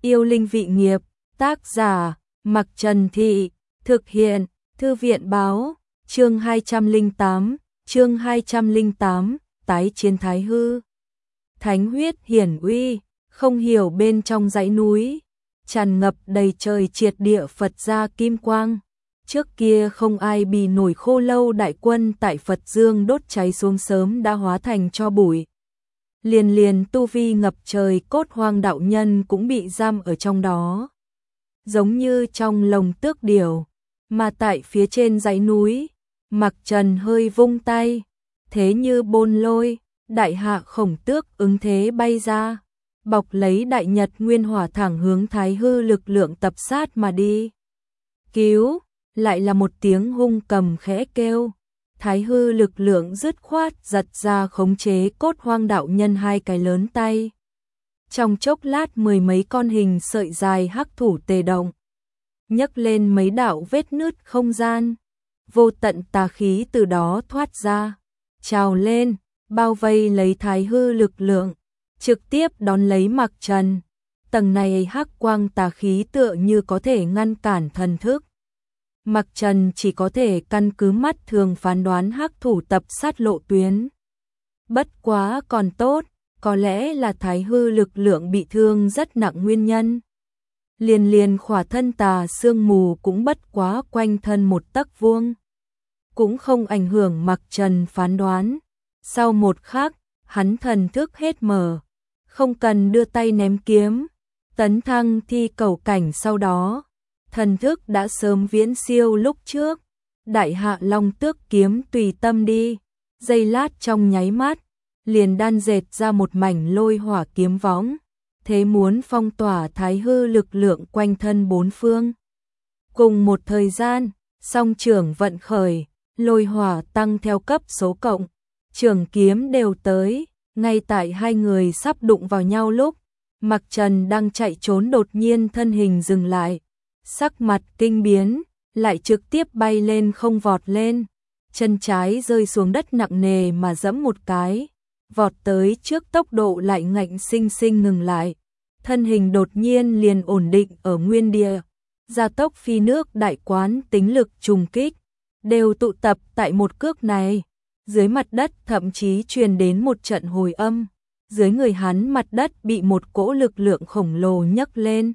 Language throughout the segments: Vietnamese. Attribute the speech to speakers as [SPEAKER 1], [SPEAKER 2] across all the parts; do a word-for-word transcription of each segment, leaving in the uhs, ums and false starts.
[SPEAKER 1] Yêu linh vị nghiệp, tác giả, Mặc Trần Thị, thực hiện, Thư viện báo, chương hai trăm lẻ tám, chương hai trăm lẻ tám, tái chiến Thái Hư. Thánh huyết hiển uy, không hiểu bên trong dãy núi, tràn ngập đầy trời triệt địa Phật gia kim quang. Trước kia không ai bì nổi Khô Lâu đại quân tại Phật Dương đốt cháy xuống sớm đã hóa thành tro bụi. Liền liền tu vi ngập trời Cốt Hoang đạo nhân cũng bị giam ở trong đó. Giống như trong lồng tước điểu, mà tại phía trên dãy núi, Mặc Trần hơi vung tay, thế như bôn lôi, đại hạ khổng tước ứng thế bay ra, bọc lấy đại nhật nguyên hỏa thẳng hướng Thái Hư lực lượng tập sát mà đi. Cứu, lại là một tiếng hung cầm khẽ kêu. Thái Hư lực lượng dứt khoát giật ra khống chế Cốt Hoang đạo nhân hai cái lớn tay. Trong chốc lát mười mấy con hình sợi dài hắc thủ tề động, nhấc lên mấy đạo vết nứt không gian, vô tận tà khí từ đó thoát ra, trào lên, bao vây lấy Thái Hư lực lượng, trực tiếp đón lấy Mặc Trần. Tầng này hắc quang tà khí tựa như có thể ngăn cản thần thức. Mặc Trần chỉ có thể căn cứ mắt thường phán đoán hắc thủ tập sát lộ tuyến. Bất quá còn tốt, có lẽ là Thái Hư lực lượng bị thương rất nặng nguyên nhân. Liền liền khỏa thân tà sương mù cũng bất quá quanh thân một tấc vuông, cũng không ảnh hưởng Mặc Trần phán đoán. Sau một khắc, hắn thần thức hết mở, không cần đưa tay ném kiếm, tấn thăng thi cầu cảnh sau đó. Thần thức đã sớm viễn siêu lúc trước, đại hạ long tước kiếm tùy tâm đi, giây lát trong nháy mắt, liền đan dệt ra một mảnh lôi hỏa kiếm võng, thế muốn phong tỏa Thái Hư lực lượng quanh thân bốn phương. Cùng một thời gian, song trưởng vận khởi, lôi hỏa tăng theo cấp số cộng, trường kiếm đều tới, ngay tại hai người sắp đụng vào nhau lúc, Mặc Trần đang chạy trốn đột nhiên thân hình dừng lại. Sắc mặt kinh biến, lại trực tiếp bay lên không vọt lên, chân trái rơi xuống đất nặng nề mà giẫm một cái, vọt tới trước tốc độ lại ngạnh sinh sinh ngừng lại, thân hình đột nhiên liền ổn định ở nguyên địa, gia tốc phi nước đại quán tính lực trùng kích, đều tụ tập tại một cước này, dưới mặt đất thậm chí truyền đến một trận hồi âm, dưới người hắn mặt đất bị một cỗ lực lượng khổng lồ nhấc lên.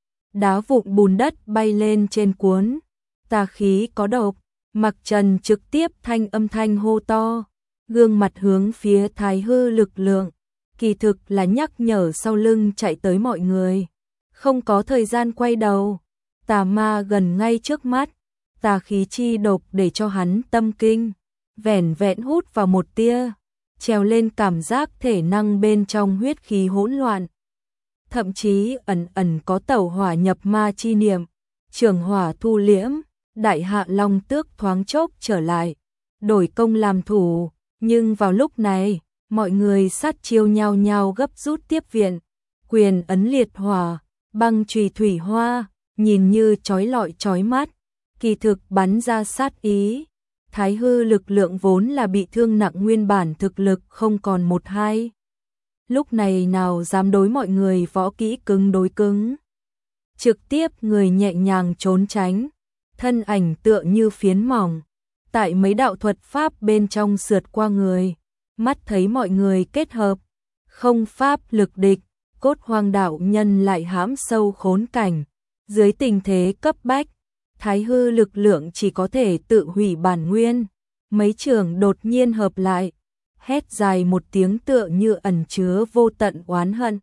[SPEAKER 1] Đá vụn bùn đất bay lên trên cuốn, tà khí có độc, Mặc Trần trực tiếp thanh âm thanh hô to, gương mặt hướng phía Thái Hư lực lượng, kỳ thực là nhắc nhở sau lưng chạy tới mọi người, không có thời gian quay đầu, tà ma gần ngay trước mắt, tà khí chi độc để cho hắn tâm kinh, vẻn vẹn hút vào một tia, trèo lên cảm giác thể năng bên trong huyết khí hỗn loạn. Thậm chí ẩn ẩn có tẩu hỏa nhập ma chi niệm, trường hỏa thu liễm, đại hạ long tước thoáng chốc trở lại, đổi công làm thủ, nhưng vào lúc này, mọi người sát chiêu nhau nhau gấp rút tiếp viện, quyền ấn liệt hỏa, băng chùy thủy hoa, nhìn như chói lọi chói mắt, kỳ thực bắn ra sát ý. Thái Hư lực lượng vốn là bị thương nặng nguyên bản thực lực không còn một hai. Lúc này nào dám đối mọi người võ kỹ cứng đối cứng. Trực tiếp người nhẹ nhàng trốn tránh, thân ảnh tựa như phiến mỏng, tại mấy đạo thuật pháp bên trong sượt qua người, mắt thấy mọi người kết hợp, không pháp lực địch, Cốt Hoang đạo nhân lại hãm sâu khốn cảnh, dưới tình thế cấp bách, Thái Hư lực lượng chỉ có thể tự hủy bản nguyên, mấy trường đột nhiên hợp lại. Hét dài một tiếng tựa như ẩn chứa vô tận oán hận.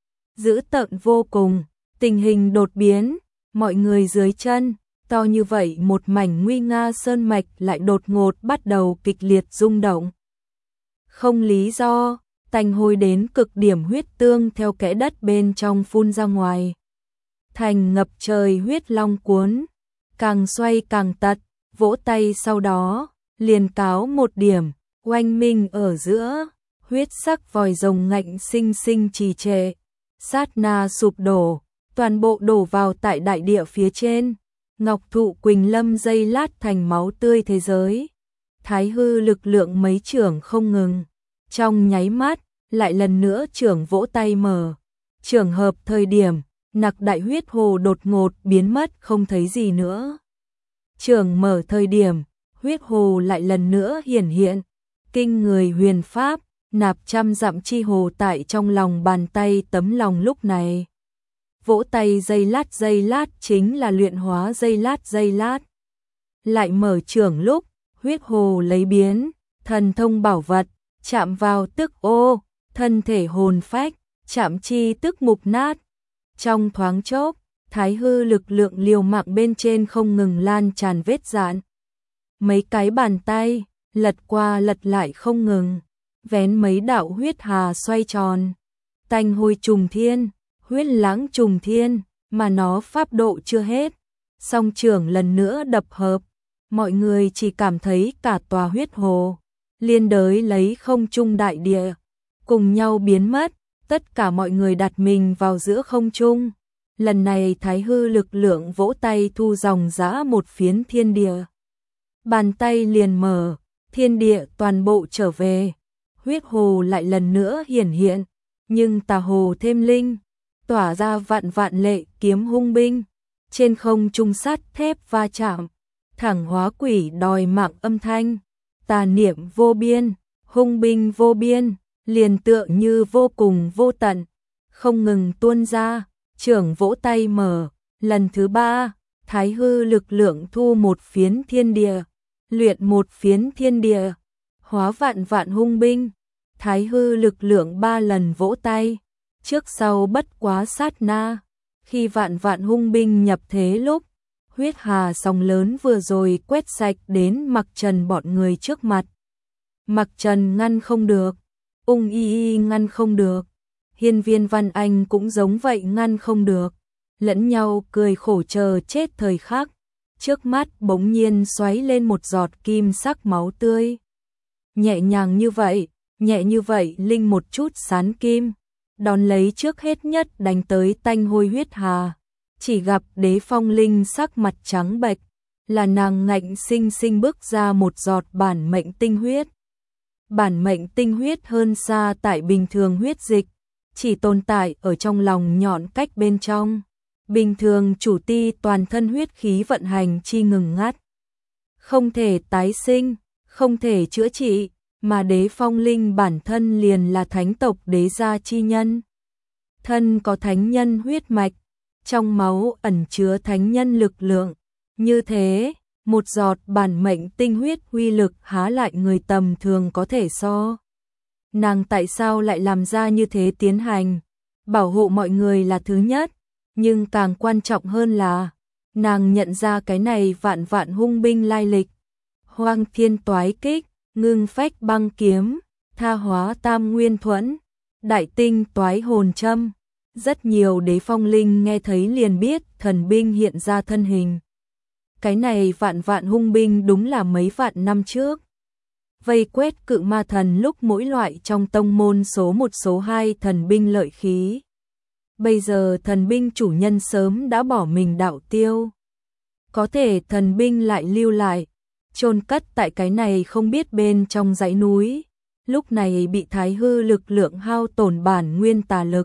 [SPEAKER 1] Dữ tợn vô cùng, tình hình đột biến, mọi người dưới chân, to như vậy một mảnh nguy nga sơn mạch lại đột ngột bắt đầu kịch liệt rung động. Không lý do, tanh hôi đến cực điểm huyết tương theo kẽ đất bên trong phun ra ngoài. Thành ngập trời huyết long cuốn, càng xoay càng tật, vỗ tay sau đó, liền cáo một điểm. Oanh minh ở giữa, huyết sắc vòi rồng ngạnh sinh sinh trì trệ, sát na sụp đổ, toàn bộ đổ vào tại đại địa phía trên, ngọc thụ quỳnh lâm dây lát thành máu tươi thế giới. Thái Hư lực lượng mấy trưởng không ngừng, trong nháy mắt, lại lần nữa trưởng vỗ tay mở, trường hợp thời điểm, Nặc đại huyết hồ đột ngột biến mất không thấy gì nữa. Trường mở thời điểm, huyết hồ lại lần nữa hiển hiện, kinh người huyền pháp, nạp trăm dặm chi hồ tại trong lòng bàn tay tấm lòng lúc này. Vỗ tay giây lát giây lát chính là luyện hóa giây lát giây lát. Lại mở trường lúc, huyết hồ lấy biến, thần thông bảo vật, chạm vào tức ô, thân thể hồn phách, chạm chi tức mục nát. Trong thoáng chốc, thái hư lực lượng liều mạng bên trên không ngừng lan tràn vết dạn. Mấy cái bàn tay, lật qua lật lại không ngừng, vén mấy đạo huyết hà xoay tròn. Tanh hôi trùng thiên, huyết lãng trùng thiên, mà nó pháp độ chưa hết. Song trưởng lần nữa đập hợp, mọi người chỉ cảm thấy cả tòa huyết hồ liên đới lấy không trung đại địa, cùng nhau biến mất, tất cả mọi người đặt mình vào giữa không trung. Lần này thái hư lực lượng vỗ tay thu dòng dã một phiến thiên địa. Bàn tay liền mở, thiên địa toàn bộ trở về, huyết hồ lại lần nữa hiển hiện, nhưng tà hồ thêm linh, tỏa ra vạn vạn lệ kiếm hung binh, trên không trung sắt thép va chạm, thẳng hóa quỷ đòi mạng âm thanh, tà niệm vô biên, hung binh vô biên, liền tựa như vô cùng vô tận, không ngừng tuôn ra. Trưởng vỗ tay mở, lần thứ ba, thái hư lực lượng thu một phiến thiên địa, luyện một phiến thiên địa, hóa vạn vạn hung binh. Thái hư lực lượng ba lần vỗ tay, trước sau bất quá sát na, khi vạn vạn hung binh nhập thế lúc, huyết hà sóng lớn vừa rồi quét sạch đến Mặc Trần bọn người trước mặt. Mặc Trần ngăn không được, Ung Y Y ngăn không được, Hiên Viên Văn Anh cũng giống vậy ngăn không được, lẫn nhau cười khổ chờ chết thời khắc. Trước mắt bỗng nhiên xoáy lên một giọt kim sắc máu tươi. Nhẹ nhàng như vậy, nhẹ như vậy linh một chút sán kim, đón lấy trước hết nhất đánh tới tanh hôi huyết hà. Chỉ gặp Đế Phong Linh sắc mặt trắng bệch, là nàng ngạnh sinh sinh bước ra một giọt bản mệnh tinh huyết. Bản mệnh tinh huyết hơn xa tại bình thường huyết dịch, chỉ tồn tại ở trong lòng nhọn cách bên trong. Bình thường chủ ti toàn thân huyết khí vận hành chi ngừng ngắt, không thể tái sinh, không thể chữa trị, mà Đế Phong Linh bản thân liền là thánh tộc đế gia chi nhân. Thân có thánh nhân huyết mạch, trong máu ẩn chứa thánh nhân lực lượng, như thế, một giọt bản mệnh tinh huyết uy lực há lại người tầm thường có thể so. Nàng tại sao lại làm ra như thế tiến hành? Bảo hộ mọi người là thứ nhất, nhưng càng quan trọng hơn là nàng nhận ra cái này vạn vạn hung binh lai lịch. Hoang thiên toái kích, ngưng phách băng kiếm, tha hóa tam nguyên thuẫn, đại tinh toái hồn châm. Rất nhiều Đế Phong Linh nghe thấy liền biết thần binh hiện ra thân hình. Cái này vạn vạn hung binh đúng là mấy vạn năm trước vây quét cự ma thần lúc mỗi loại trong tông môn số một số hai thần binh lợi khí. Bây giờ thần binh chủ nhân sớm đã bỏ mình đạo tiêu. Có thể thần binh lại lưu lại, chôn cất tại cái này không biết bên trong dãy núi. Lúc này bị thái hư lực lượng hao tổn bản nguyên tà lực.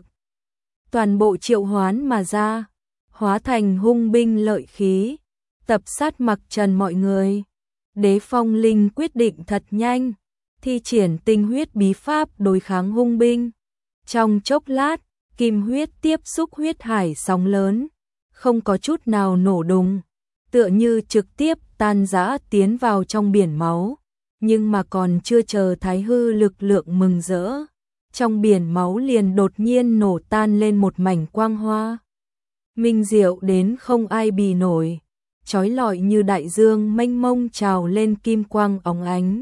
[SPEAKER 1] Toàn bộ triệu hoán mà ra, hóa thành hung binh lợi khí, tập sát Mặc Trần mọi người. Đế Phong Linh quyết định thật nhanh, thi triển tinh huyết bí pháp đối kháng hung binh. Trong chốc lát, kim huyết tiếp xúc huyết hải sóng lớn, không có chút nào nổ đùng, tựa như trực tiếp tan rã tiến vào trong biển máu. Nhưng mà còn chưa chờ thái hư lực lượng mừng rỡ, trong biển máu liền đột nhiên nổ tan lên một mảnh quang hoa. Minh diệu đến không ai bì nổi, chói lọi như đại dương mênh mông trào lên kim quang óng ánh.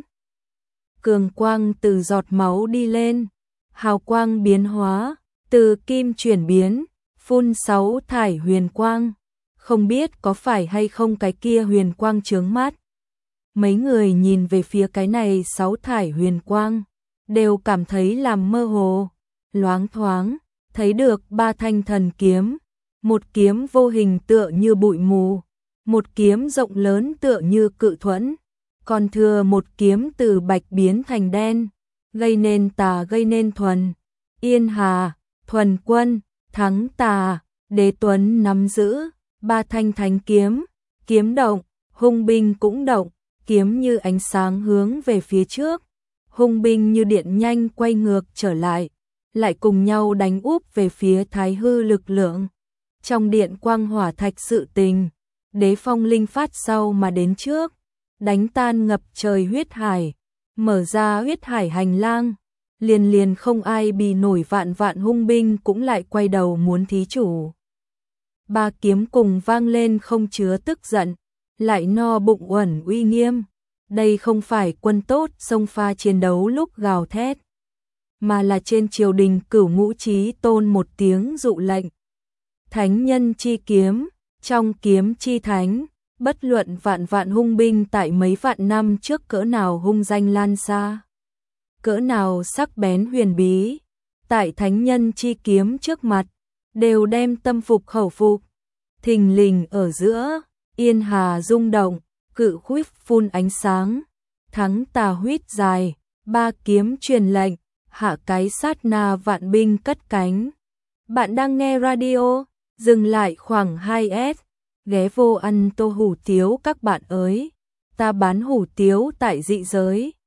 [SPEAKER 1] Cường quang từ giọt máu đi lên, hào quang biến hóa, từ kim chuyển biến, phun sáu thải huyền quang. Không biết có phải hay không cái kia huyền quang chướng mắt. Mấy người nhìn về phía cái này sáu thải huyền quang, đều cảm thấy làm mơ hồ, loáng thoáng, thấy được ba thanh thần kiếm, một kiếm vô hình tựa như bụi mù, một kiếm rộng lớn tựa như cự thuẫn, còn thừa một kiếm từ bạch biến thành đen, gây nên tà gây nên thuần, yên hà, thuần quân, thắng tà, Đế Tuấn nắm giữ ba thanh thánh kiếm, kiếm động, hung binh cũng động, kiếm như ánh sáng hướng về phía trước, hung binh như điện nhanh quay ngược trở lại, lại cùng nhau đánh úp về phía Thái Hư lực lượng. Trong điện quang hỏa thạch sự tình, Đế Phong linh phát sau mà đến trước, đánh tan ngập trời huyết hải, mở ra huyết hải hành lang, liền liền không ai bì nổi, vạn vạn hung binh cũng lại quay đầu muốn thí chủ. Ba kiếm cùng vang lên không chứa tức giận, lại no bụng uẩn uy nghiêm. Đây không phải quân tốt xông pha chiến đấu lúc gào thét, mà là trên triều đình cửu ngũ chí tôn một tiếng dụ lệnh. Thánh nhân chi kiếm, trong kiếm chi thánh, bất luận vạn vạn hung binh tại mấy vạn năm trước cỡ nào hung danh lan xa, cỡ nào sắc bén huyền bí, tại thánh nhân chi kiếm trước mặt, đều đem tâm phục khẩu phục. Thình lình ở giữa, yên hà rung động, cự khuyết phun ánh sáng, thắng tà huyết dài, ba kiếm truyền lệnh, hạ cái sát na vạn binh cất cánh. Bạn đang nghe radio, dừng lại khoảng hai s, ghé vô ăn tô hủ tiếu các bạn ơi, ta bán hủ tiếu tại dị giới.